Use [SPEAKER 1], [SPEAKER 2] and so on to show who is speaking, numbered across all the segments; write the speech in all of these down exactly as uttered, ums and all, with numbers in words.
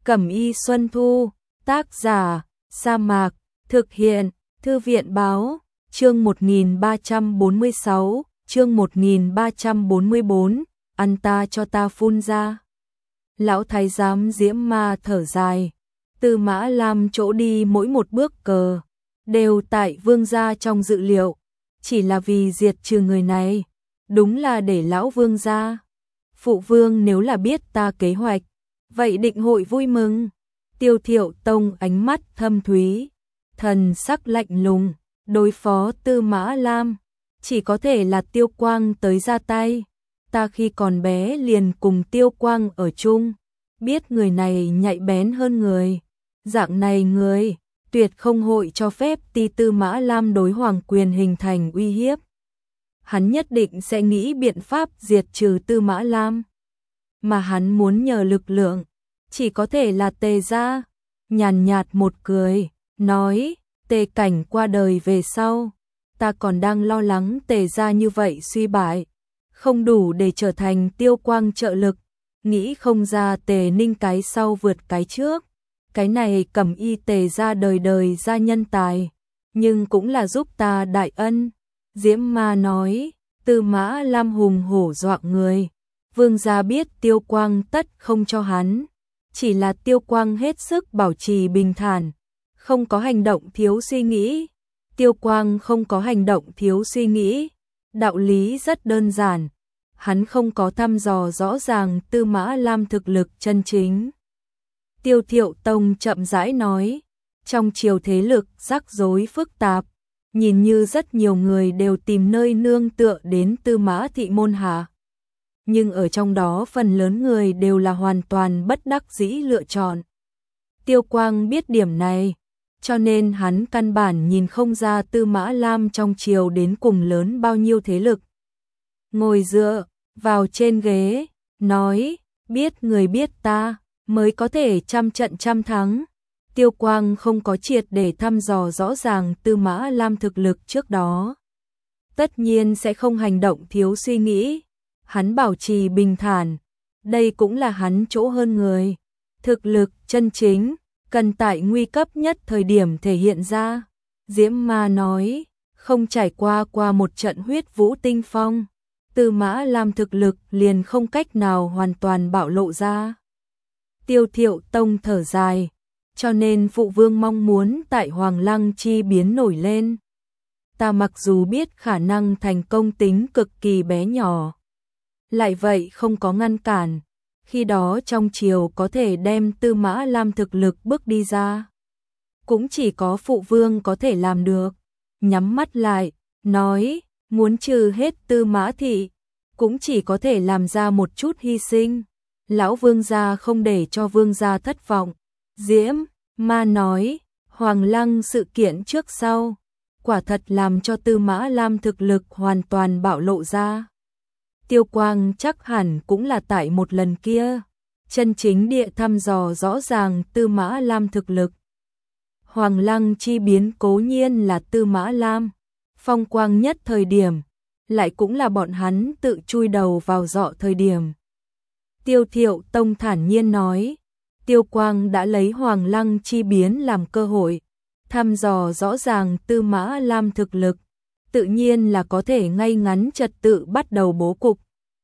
[SPEAKER 1] Cẩm y Xuân Thu, tác giả, Sa Mạc, thực hiện, Thư viện báo, chương một nghìn ba trăm bốn mươi sáu, chương một nghìn ba trăm bốn mươi bốn, ăn ta cho ta phun ra. Lão thái giám Diễm Ma thở dài, Tư Mã Lam chỗ đi mỗi một bước cờ, đều tại vương gia trong dự liệu, chỉ là vì diệt trừ người này, đúng là để lão vương gia. Phụ vương nếu là biết ta kế hoạch, vậy định hội vui mừng. Tiêu Thiệu Tông ánh mắt thâm thúy, thần sắc lạnh lùng, đối phó Tư Mã Lam, chỉ có thể là Tiêu Quang tới ra tay. Ta khi còn bé liền cùng Tiêu Quang ở chung, biết người này nhạy bén hơn người. Dạng này người, tuyệt không hội cho phép ti Tư Mã Lam đối hoàng quyền hình thành uy hiếp. Hắn nhất định sẽ nghĩ biện pháp diệt trừ Tư Mã Lam. Mà hắn muốn nhờ lực lượng, chỉ có thể là Tề gia. Nhàn nhạt một cười, nói, Tề Cảnh qua đời về sau, ta còn đang lo lắng Tề gia như vậy suy bại, không đủ để trở thành Tiêu Quang trợ lực, nghĩ không ra Tề Ninh cái sau vượt cái trước. Cái này Cẩm y Tề gia đời đời gia nhân tài, nhưng cũng là giúp ta đại ân. Diễm Ma nói, Tư Mã Lam hùng hổ dọa người, vương gia biết Tiêu Quang tất không cho hắn, chỉ là Tiêu Quang hết sức bảo trì bình thản, không có hành động thiếu suy nghĩ. Tiêu Quang không có hành động thiếu suy nghĩ, đạo lý rất đơn giản, hắn không có thăm dò rõ ràng Tư Mã Lam thực lực chân chính. Tiêu Thiệu Tông chậm rãi nói, trong triều thế lực rắc rối phức tạp, nhìn như rất nhiều người đều tìm nơi nương tựa đến Tư Mã thị môn hạ. Nhưng ở trong đó phần lớn người đều là hoàn toàn bất đắc dĩ lựa chọn. Tiêu Quang biết điểm này, cho nên hắn căn bản nhìn không ra Tư Mã Lam trong triều đến cùng lớn bao nhiêu thế lực. Ngồi dựa vào trên ghế, nói, biết người biết ta, mới có thể trăm trận trăm thắng. Tiêu Quang không có triệt để thăm dò rõ ràng Tư Mã Lam thực lực trước đó, tất nhiên sẽ không hành động thiếu suy nghĩ. Hắn bảo trì bình thản, đây cũng là hắn chỗ hơn người. Thực lực chân chính, cần tại nguy cấp nhất thời điểm thể hiện ra. Diễm Ma nói, không trải qua qua một trận huyết vũ tinh phong, Tư Mã Lam thực lực liền không cách nào hoàn toàn bạo lộ ra. Tiêu Thiệu Tông thở dài, cho nên phụ vương mong muốn tại Hoàng Lăng chi biến nổi lên. Ta mặc dù biết khả năng thành công tính cực kỳ bé nhỏ, lại vậy không có ngăn cản, khi đó trong triều có thể đem Tư Mã Lam thực lực bước đi ra, cũng chỉ có phụ vương có thể làm được. Nhắm mắt lại, nói, muốn trừ hết Tư Mã thị, cũng chỉ có thể làm ra một chút hy sinh. Lão vương gia không để cho vương gia thất vọng. Diễm Ma nói, Hoàng Lăng sự kiện trước sau, quả thật làm cho Tư Mã Lam thực lực hoàn toàn bạo lộ ra. Tiêu Quang chắc hẳn cũng là tại một lần kia, chân chính địa thăm dò rõ ràng Tư Mã Lam thực lực. Hoàng Lăng chi biến cố nhiên là Tư Mã Lam phong quang nhất thời điểm, lại cũng là bọn hắn tự chui đầu vào giọ thời điểm. Tiêu Thiệu Tông thản nhiên nói, Tiêu Quang đã lấy Hoàng Lăng chi biến làm cơ hội, thăm dò rõ ràng Tư Mã Lam thực lực, tự nhiên là có thể ngay ngắn trật tự bắt đầu bố cục.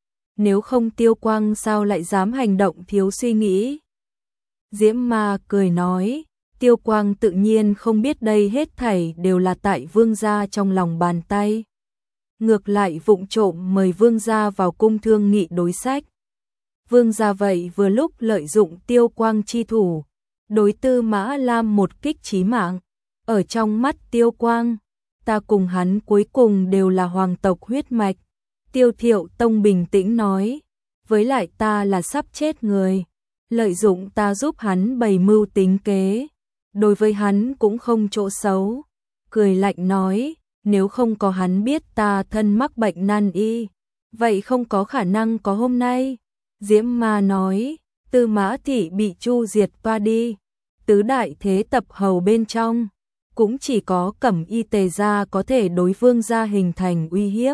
[SPEAKER 1] Nếu không Tiêu Quang sao lại dám hành động thiếu suy nghĩ? Diễm Ma cười nói, Tiêu Quang tự nhiên không biết đây hết thảy đều là tại vương gia trong lòng bàn tay. Ngược lại vụng trộm mời vương gia vào cung thương nghị đối sách. Vương gia vậy vừa lúc lợi dụng Tiêu Quang chi thủ, đối Tư Mã Lam một kích chí mạng. Ở trong mắt Tiêu Quang, ta cùng hắn cuối cùng đều là hoàng tộc huyết mạch. Tiêu Thiệu Tông bình tĩnh nói, với lại ta là sắp chết người, lợi dụng ta giúp hắn bày mưu tính kế, đối với hắn cũng không chỗ xấu. Cười lạnh nói, nếu không có hắn biết ta thân mắc bệnh nan y, vậy không có khả năng có hôm nay. Diễm Ma nói, Tư Mã thị bị chu diệt qua đi, tứ đại thế tập hầu bên trong, cũng chỉ có Cẩm y Tề gia có thể đối vương gia hình thành uy hiếp.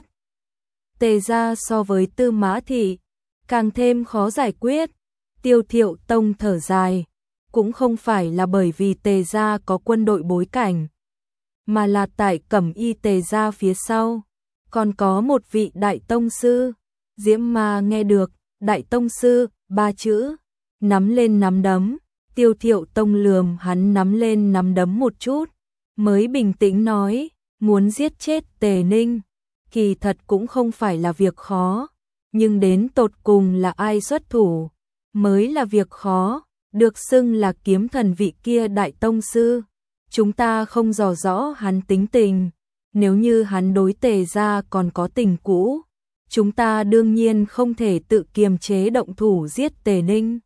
[SPEAKER 1] Tề gia so với Tư Mã thị, càng thêm khó giải quyết. Tiêu Thiệu Tông thở dài, cũng không phải là bởi vì Tề gia có quân đội bối cảnh, mà là tại Cẩm Y Tề gia phía sau, còn có một vị đại tông sư. Diễm Ma nghe được đại tông sư ba chữ, nắm lên nắm đấm. Tiêu Thiệu Tông lườm hắn nắm lên nắm đấm một chút, mới bình tĩnh nói, muốn giết chết Tề Ninh, kỳ thật cũng không phải là việc khó, nhưng đến tột cùng là ai xuất thủ, mới là việc khó. Được xưng là kiếm thần vị kia đại tông sư, chúng ta không dò rõ hắn tính tình, nếu như hắn đối Tề gia còn có tình cũ, chúng ta đương nhiên không thể tự kiềm chế động thủ giết Tề Ninh.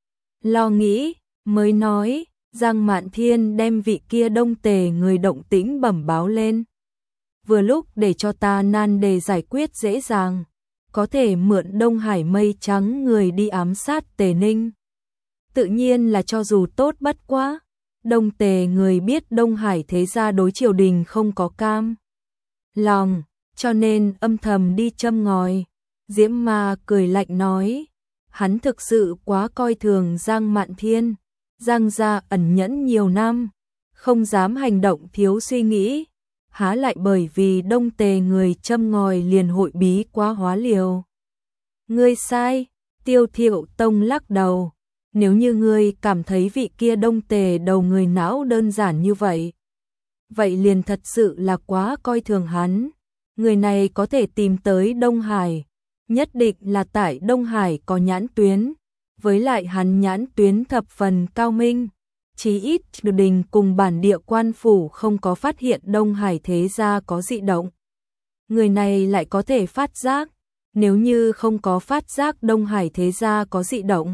[SPEAKER 1] Lo nghĩ, mới nói, Giang Mạn Thiên đem vị kia Đông Tề người động tĩnh bẩm báo lên. Vừa lúc để cho ta nan đề giải quyết dễ dàng, có thể mượn Đông Hải mây trắng người đi ám sát Tề Ninh. Tự nhiên là cho dù tốt bất quá, Đông Tề người biết Đông Hải thế gia đối triều đình không có cam lòng, cho nên âm thầm đi châm ngòi. Diễm Ma cười lạnh nói, hắn thực sự quá coi thường Giang Mạn Thiên. Giang gia ẩn nhẫn nhiều năm, không dám hành động thiếu suy nghĩ, há lại bởi vì Đông Tề người châm ngòi liền hội bí quá hóa liều. Ngươi sai. Tiêu Thiệu Tông lắc đầu, nếu như ngươi cảm thấy vị kia Đông Tề đầu người não đơn giản như vậy, vậy liền thật sự là quá coi thường hắn. Người này có thể tìm tới Đông Hải, nhất định là tại Đông Hải có nhãn tuyến, với lại hắn nhãn tuyến thập phần cao minh, chí ít triều đình cùng bản địa quan phủ không có phát hiện Đông Hải thế gia có dị động. Người này lại có thể phát giác, nếu như không có phát giác Đông Hải thế gia có dị động,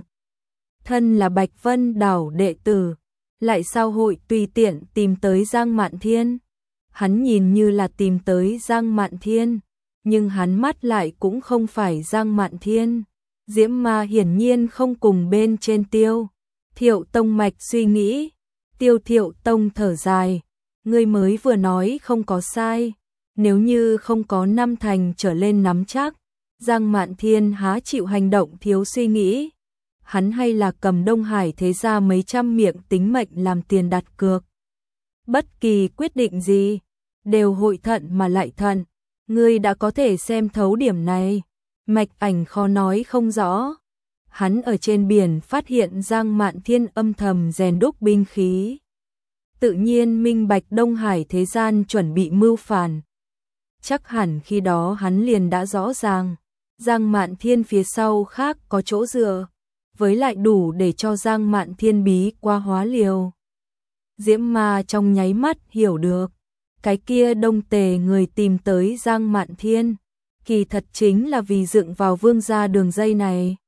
[SPEAKER 1] thân là Bạch Vân Đảo đệ tử, lại sao hội tùy tiện tìm tới Giang Mạn Thiên. Hắn nhìn như là tìm tới Giang Mạn Thiên, nhưng hắn mắt lại cũng không phải Giang Mạn Thiên. Diễm Ma hiển nhiên không cùng bên trên Tiêu Thiệu Tông mạch suy nghĩ. Tiêu Thiệu Tông thở dài, ngươi mới vừa nói không có sai, nếu như không có năm thành trở lên nắm chắc, Giang Mạn Thiên há chịu hành động thiếu suy nghĩ. Hắn hay là cầm Đông Hải thế gia mấy trăm miệng tính mệnh làm tiền đặt cược. Bất kỳ quyết định gì, đều hội thận mà lại thận. Ngươi đã có thể xem thấu điểm này, mạch ảnh khó nói không rõ. Hắn ở trên biển phát hiện Giang Mạn Thiên âm thầm rèn đúc binh khí, tự nhiên minh bạch Đông Hải thế gian chuẩn bị mưu phản. Chắc hẳn khi đó hắn liền đã rõ ràng, Giang Mạn Thiên phía sau khác có chỗ dựa, với lại đủ để cho Giang Mạn Thiên bí qua hóa liều. Diễm Ma trong nháy mắt hiểu được, cái kia Đông Tề người tìm tới Giang Mạn Thiên, kỳ thật chính là vì dựng vào Vương gia đường dây này.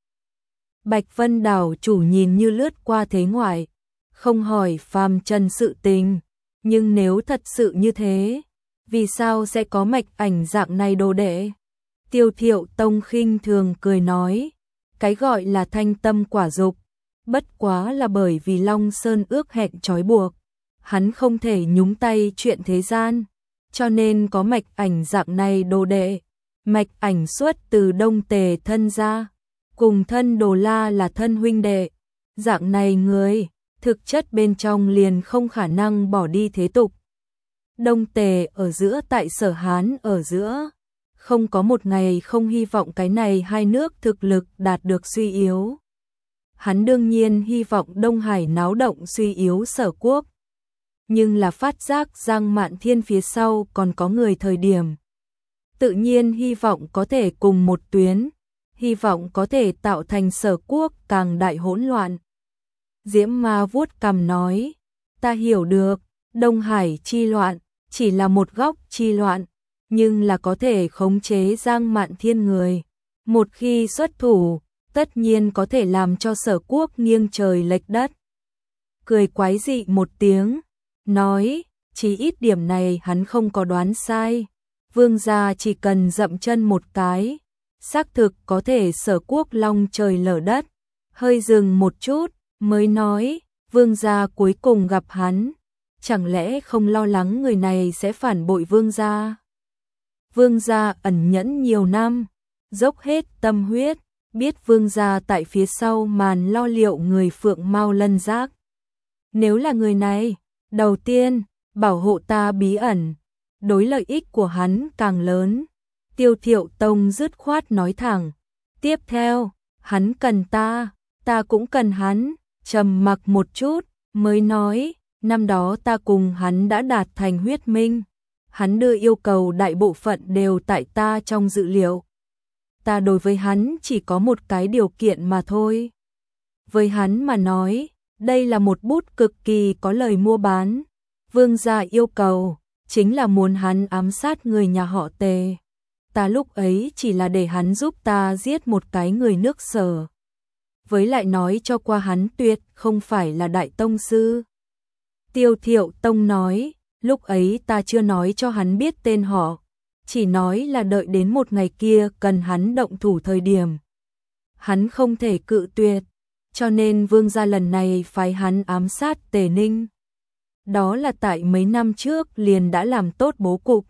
[SPEAKER 1] Bạch Vân Đảo chủ nhìn như lướt qua thế ngoại, không hỏi phàm trần sự tình, nhưng nếu thật sự như thế, vì sao sẽ có mạch ảnh dạng này đồ đệ? Tiêu Thiệu Tông khinh thường cười nói, cái gọi là thanh tâm quả dục, bất quá là bởi vì Long Sơn ước hẹn trói buộc, hắn không thể nhúng tay chuyện thế gian, cho nên có mạch ảnh dạng này đồ đệ. Mạch ảnh xuất từ Đông Tề thân gia, cùng thân Đồ La là thân huynh đệ, dạng này người, thực chất bên trong liền không khả năng bỏ đi thế tục. Đông Tề ở giữa tại Sở Hán ở giữa, không có một ngày không hy vọng cái này hai nước thực lực đạt được suy yếu. Hắn đương nhiên hy vọng Đông Hải náo động suy yếu Sở Quốc, nhưng là phát giác Giang Mạn Thiên phía sau còn có người thời điểm, tự nhiên hy vọng có thể cùng một tuyến, hy vọng có thể tạo thành Sở Quốc càng đại hỗn loạn. Diễm Ma vuốt cằm nói, ta hiểu được, Đông Hải chi loạn chỉ là một góc chi loạn, nhưng là có thể khống chế Giang Mạn Thiên người, một khi xuất thủ, tất nhiên có thể làm cho Sở Quốc nghiêng trời lệch đất. Cười quái dị một tiếng, nói, chỉ ít điểm này hắn không có đoán sai. Vương gia chỉ cần dậm chân một cái, xác thực có thể Sở Quốc long trời lở đất. Hơi dừng một chút, mới nói, Vương gia cuối cùng gặp hắn, chẳng lẽ không lo lắng người này sẽ phản bội Vương gia? Vương gia ẩn nhẫn nhiều năm, dốc hết tâm huyết, biết Vương gia tại phía sau màn lo liệu người Phượng Mao Lân Giác, Nếu là người này, đầu tiên, bảo hộ ta bí ẩn, đối lợi ích của hắn càng lớn. Tiêu Thiệu Tông dứt khoát nói thẳng. Tiếp theo, hắn cần ta, ta cũng cần hắn. Trầm mặc một chút, mới nói, năm đó ta cùng hắn đã đạt thành huyết minh. Hắn đưa yêu cầu đại bộ phận đều tại ta trong dự liệu. Ta đối với hắn chỉ có một cái điều kiện mà thôi. Với hắn mà nói, đây là một bút cực kỳ có lời mua bán. Vương gia yêu cầu, chính là muốn hắn ám sát người nhà họ Tề. Ta lúc ấy chỉ là để hắn giúp ta giết một cái người nước Sở. Với lại nói cho qua hắn tuyệt không phải là đại tông sư. Tiêu Thiệu Tông nói, lúc ấy ta chưa nói cho hắn biết tên họ, chỉ nói là đợi đến một ngày kia cần hắn động thủ thời điểm. Hắn không thể cự tuyệt, cho nên vương gia lần này phái hắn ám sát Tề Ninh. Đó là tại mấy năm trước liền đã làm tốt bố cục.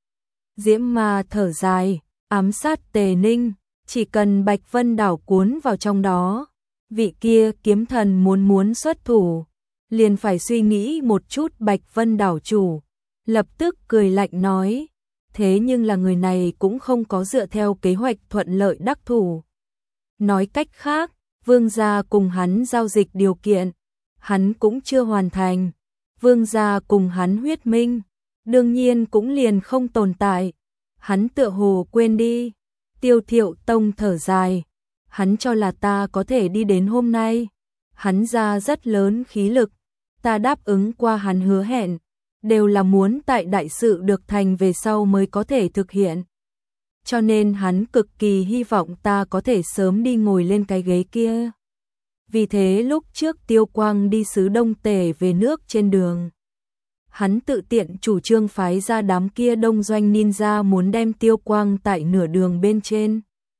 [SPEAKER 1] Diễm Ma thở dài, ám sát Tề Ninh, chỉ cần Bạch Vân Đảo cuốn vào trong đó, vị kia kiếm thần muốn muốn xuất thủ, liền phải suy nghĩ một chút. Bạch Vân Đảo chủ lập tức cười lạnh nói, thế nhưng là người này cũng không có dựa theo kế hoạch thuận lợi đắc thủ. Nói cách khác, vương gia cùng hắn giao dịch điều kiện, hắn cũng chưa hoàn thành. Vương gia cùng hắn huyết minh, đương nhiên cũng liền không tồn tại. Hắn tựa hồ quên đi. Tiêu Thiệu Tông thở dài, hắn cho là ta có thể đi đến hôm nay. Hắn ra rất lớn khí lực, ta đáp ứng qua hắn hứa hẹn, đều là muốn tại đại sự được thành về sau mới có thể thực hiện. Cho nên hắn cực kỳ hy vọng ta có thể sớm đi ngồi lên cái ghế kia. Vì thế lúc trước Tiêu Quang đi xứ Đông Tề về nước trên đường, hắn tự tiện chủ trương phái ra đám kia đông doanh ninja muốn đem Tiêu Quang tại nửa đường bên trên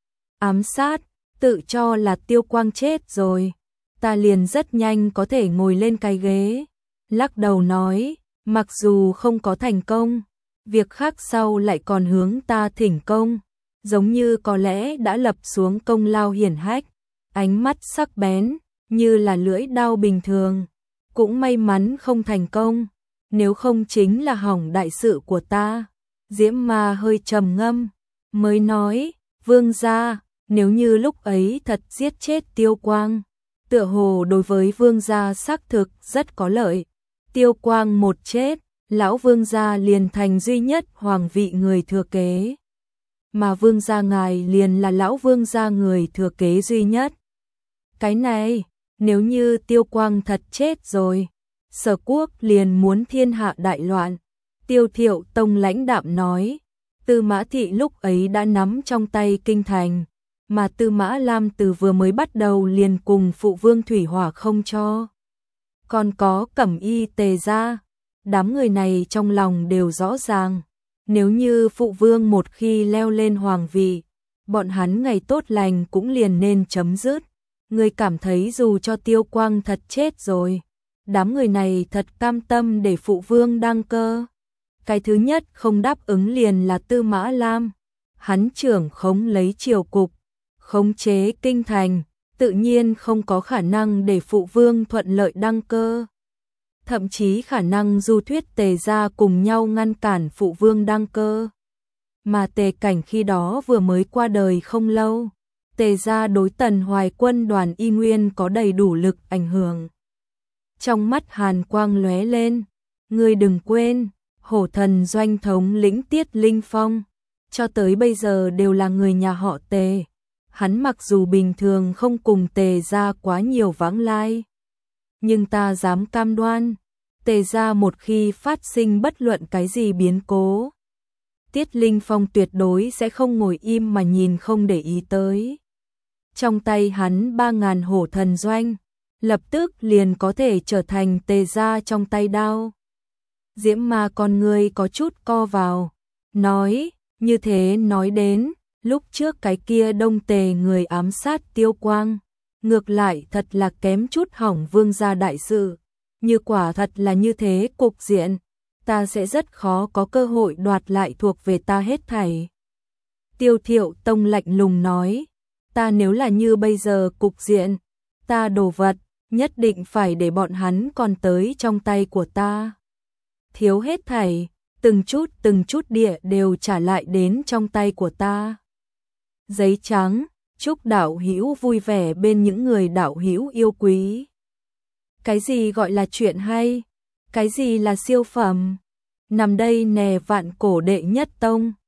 [SPEAKER 1] ám sát, tự cho là Tiêu Quang chết rồi, ta liền rất nhanh có thể ngồi lên cái ghế. Lắc đầu nói, mặc dù không có thành công, việc khác sau lại còn hướng ta thỉnh công, giống như có lẽ đã lập xuống công lao hiển hách. Ánh mắt sắc bén, như là lưỡi đao bình thường, cũng may mắn không thành công, nếu không chính là hỏng đại sự của ta. Diễm Ma hơi trầm ngâm, mới nói, vương gia, nếu như lúc ấy thật giết chết Tiêu Quang, tựa hồ đối với vương gia xác thực rất có lợi. Tiêu Quang một chết, lão vương gia liền thành duy nhất hoàng vị người thừa kế, mà vương gia ngài liền là lão vương gia người thừa kế duy nhất. Cái này, nếu như Tiêu Quang thật chết rồi, Sở quốc liền muốn thiên hạ đại loạn. Tiêu Thiệu Tông lãnh đạm nói, Tư Mã Thị lúc ấy đã nắm trong tay kinh thành, mà Tư Mã Lam từ vừa mới bắt đầu liền cùng phụ vương thủy hỏa không cho. Còn có Cẩm Y Tề gia, đám người này trong lòng đều rõ ràng, nếu như phụ vương một khi leo lên hoàng vị, bọn hắn ngày tốt lành cũng liền nên chấm dứt. Người cảm thấy dù cho Tiêu Quang thật chết rồi, đám người này thật cam tâm để phụ vương đăng cơ. Cái thứ nhất không đáp ứng liền là Tư Mã Lam, hắn trưởng khống lấy triều cục, khống chế kinh thành, tự nhiên không có khả năng để phụ vương thuận lợi đăng cơ. Thậm chí khả năng du thuyết Tề gia cùng nhau ngăn cản phụ vương đăng cơ. Mà Tề Cảnh khi đó vừa mới qua đời không lâu, Tề gia đối Tần Hoài quân đoàn y nguyên có đầy đủ lực ảnh hưởng. Trong mắt hàn quang lóe lên, ngươi đừng quên, hổ thần doanh thống lĩnh Tiết Linh Phong, cho tới bây giờ đều là người nhà họ Tề. Hắn mặc dù bình thường không cùng Tề gia quá nhiều vãng lai, nhưng ta dám cam đoan, Tề gia một khi phát sinh bất luận cái gì biến cố, Tiết Linh Phong tuyệt đối sẽ không ngồi im mà nhìn không để ý tới. Trong tay hắn ba ngàn hổ thần doanh, lập tức liền có thể trở thành Tề gia trong tay đao. Diễm Ma con người có chút co vào, nói, như thế nói đến, lúc trước cái kia Đông Tề người ám sát Tiêu Quang, ngược lại thật là kém chút hỏng vương gia đại sự. Như quả thật là như thế cục diện, ta sẽ rất khó có cơ hội đoạt lại thuộc về ta hết thảy. Tiêu Thiệu Tông lạnh lùng nói, ta nếu là như bây giờ cục diện, ta đồ vật, nhất định phải để bọn hắn còn tới trong tay của ta. Thiếu hết thảy, từng chút từng chút địa đều trả lại đến trong tay của ta. Giấy trắng, chúc đạo hữu vui vẻ bên những người đạo hữu yêu quý. Cái gì gọi là chuyện hay? Cái gì là siêu phẩm? Nằm đây nè vạn cổ đệ nhất tông.